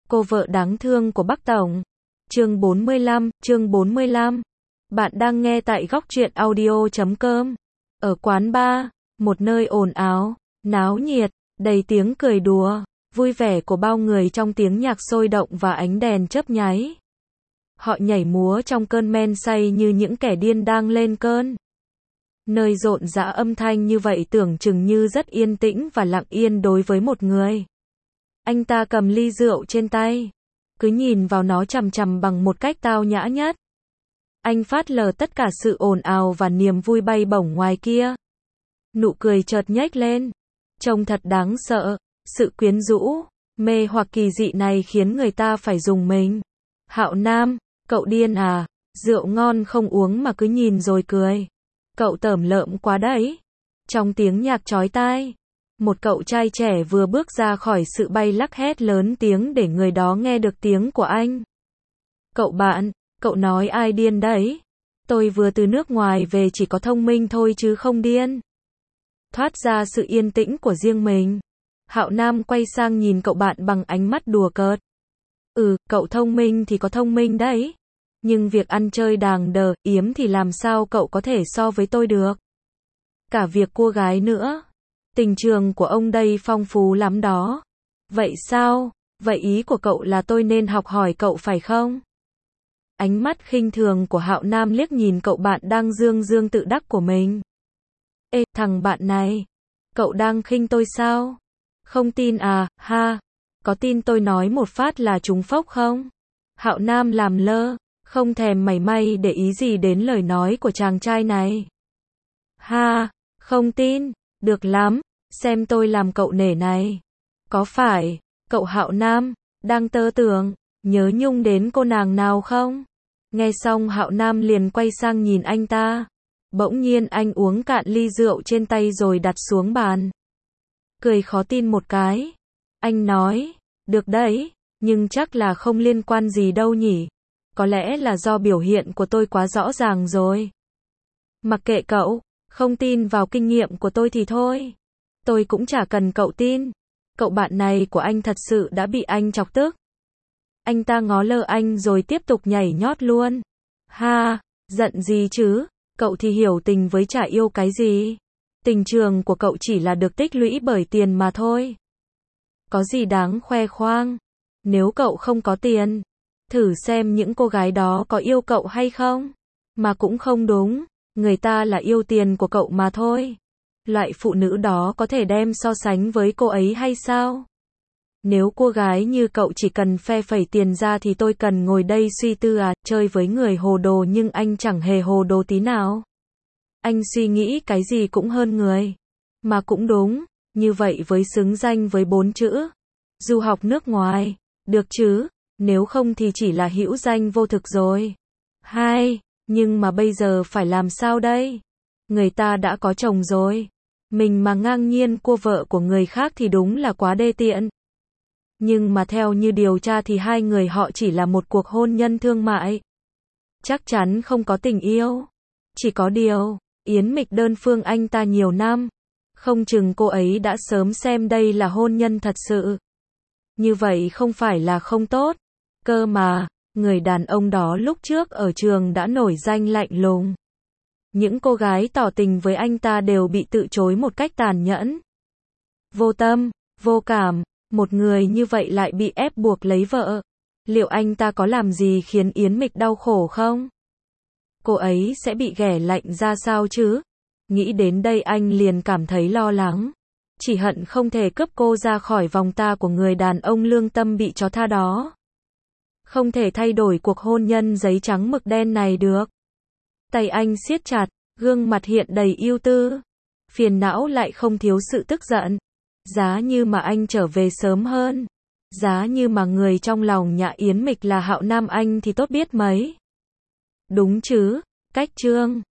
Cô vợ đáng thương của Bắc Tổng. Chương 45. Bạn đang nghe tại góc truyện audio.com. Ở quán bar, một nơi ồn ào, náo nhiệt, đầy tiếng cười đùa, vui vẻ của bao người trong tiếng nhạc sôi động và ánh đèn chớp nháy. Họ nhảy múa trong cơn men say như những kẻ điên đang lên cơn. Nơi rộn rã âm thanh như vậy tưởng chừng như rất yên tĩnh và lặng yên đối với một người. Anh ta cầm ly rượu trên tay, cứ nhìn vào nó chằm chằm bằng một cách tao nhã nhất. Anh phớt lờ tất cả sự ồn ào và niềm vui bay bổng ngoài kia. Nụ cười chợt nhếch lên, trông thật đáng sợ, sự quyến rũ, mê hoặc kỳ dị này khiến người ta phải rùng mình. Hạo Nam, cậu điên à, rượu ngon không uống mà cứ nhìn rồi cười. Cậu tởm lợm quá đấy. Trong tiếng nhạc chói tai, một cậu trai trẻ vừa bước ra khỏi sự bay lắc hét lớn tiếng để người đó nghe được tiếng của anh. Cậu bạn, cậu nói ai điên đấy? Tôi vừa từ nước ngoài về, chỉ có thông minh thôi chứ không điên. Thoát ra sự yên tĩnh của riêng mình, Hạo Nam quay sang nhìn cậu bạn bằng ánh mắt đùa cợt. Cậu thông minh thì có thông minh đấy. Nhưng việc ăn chơi đàng đờ, yếm thì làm sao cậu có thể so với tôi được? Cả việc cua gái nữa. Tình trường của ông đây phong phú lắm đó. Vậy sao? Vậy ý của cậu là tôi nên học hỏi cậu phải không? Ánh mắt khinh thường của Hạo Nam liếc nhìn cậu bạn đang dương dương tự đắc của mình. Ê, thằng bạn này, cậu đang khinh tôi sao? Không tin à, ha? Có tin tôi nói một phát là trúng phốc không? Hạo Nam làm lơ, không thèm mảy may để ý gì đến lời nói của chàng trai này. Ha, không tin, được lắm, xem tôi làm cậu nể này. Có phải, cậu Hạo Nam, đang tơ tưởng, nhớ nhung đến cô nàng nào không? Nghe xong Hạo Nam liền quay sang nhìn anh ta. Bỗng nhiên anh uống cạn ly rượu trên tay rồi đặt xuống bàn. Cười khó tin một cái. Anh nói, được đấy, nhưng chắc là không liên quan gì đâu nhỉ. Có lẽ là do biểu hiện của tôi quá rõ ràng rồi. Mặc kệ cậu, không tin vào kinh nghiệm của tôi thì thôi. Tôi cũng chả cần cậu tin. Cậu bạn này của anh thật sự đã bị anh chọc tức. Anh ta ngó lơ anh rồi tiếp tục nhảy nhót luôn. Ha, giận gì chứ, cậu thì hiểu tình với chả yêu cái gì. Tình trường của cậu chỉ là được tích lũy bởi tiền mà thôi. Có gì đáng khoe khoang. Nếu cậu không có tiền, thử xem những cô gái đó có yêu cậu hay không. Mà cũng không đúng, người ta là yêu tiền của cậu mà thôi. Loại phụ nữ đó có thể đem so sánh với cô ấy hay sao? Nếu cô gái như cậu chỉ cần phe phẩy tiền ra thì tôi cần ngồi đây suy tư à, chơi với người hồ đồ nhưng anh chẳng hề hồ đồ tí nào. Anh suy nghĩ cái gì cũng hơn người. Mà cũng đúng, như vậy với xứng danh với 4 chữ. Du học nước ngoài, được chứ, nếu không thì chỉ là hữu danh vô thực rồi. Nhưng mà bây giờ phải làm sao đây? Người ta đã có chồng rồi. Mình mà ngang nhiên cua vợ của người khác thì đúng là quá đê tiện. Nhưng mà theo như điều tra thì hai người họ chỉ là một cuộc hôn nhân thương mại. Chắc chắn không có tình yêu. Chỉ có điều, Yến Mịch đơn phương anh ta nhiều năm. Không chừng cô ấy đã sớm xem đây là hôn nhân thật sự. Như vậy không phải là không tốt. Cơ mà, người đàn ông đó lúc trước ở trường đã nổi danh lạnh lùng. Những cô gái tỏ tình với anh ta đều bị từ chối một cách tàn nhẫn. Vô tâm, vô cảm, một người như vậy lại bị ép buộc lấy vợ. Liệu anh ta có làm gì khiến Yến Mịch đau khổ không? Cô ấy sẽ bị ghẻ lạnh ra sao chứ? Nghĩ đến đây anh liền cảm thấy lo lắng. Chỉ hận không thể cướp cô ra khỏi vòng ta của người đàn ông lương tâm bị chó tha đó. Không thể thay đổi cuộc hôn nhân giấy trắng mực đen này được. Tay anh siết chặt, gương mặt hiện đầy ưu tư. Phiền não lại không thiếu sự tức giận. Giá như mà anh trở về sớm hơn. Giá như mà người trong lòng nhà Yến Mịch là Hạo Nam anh thì tốt biết mấy. Đúng chứ, cách chương.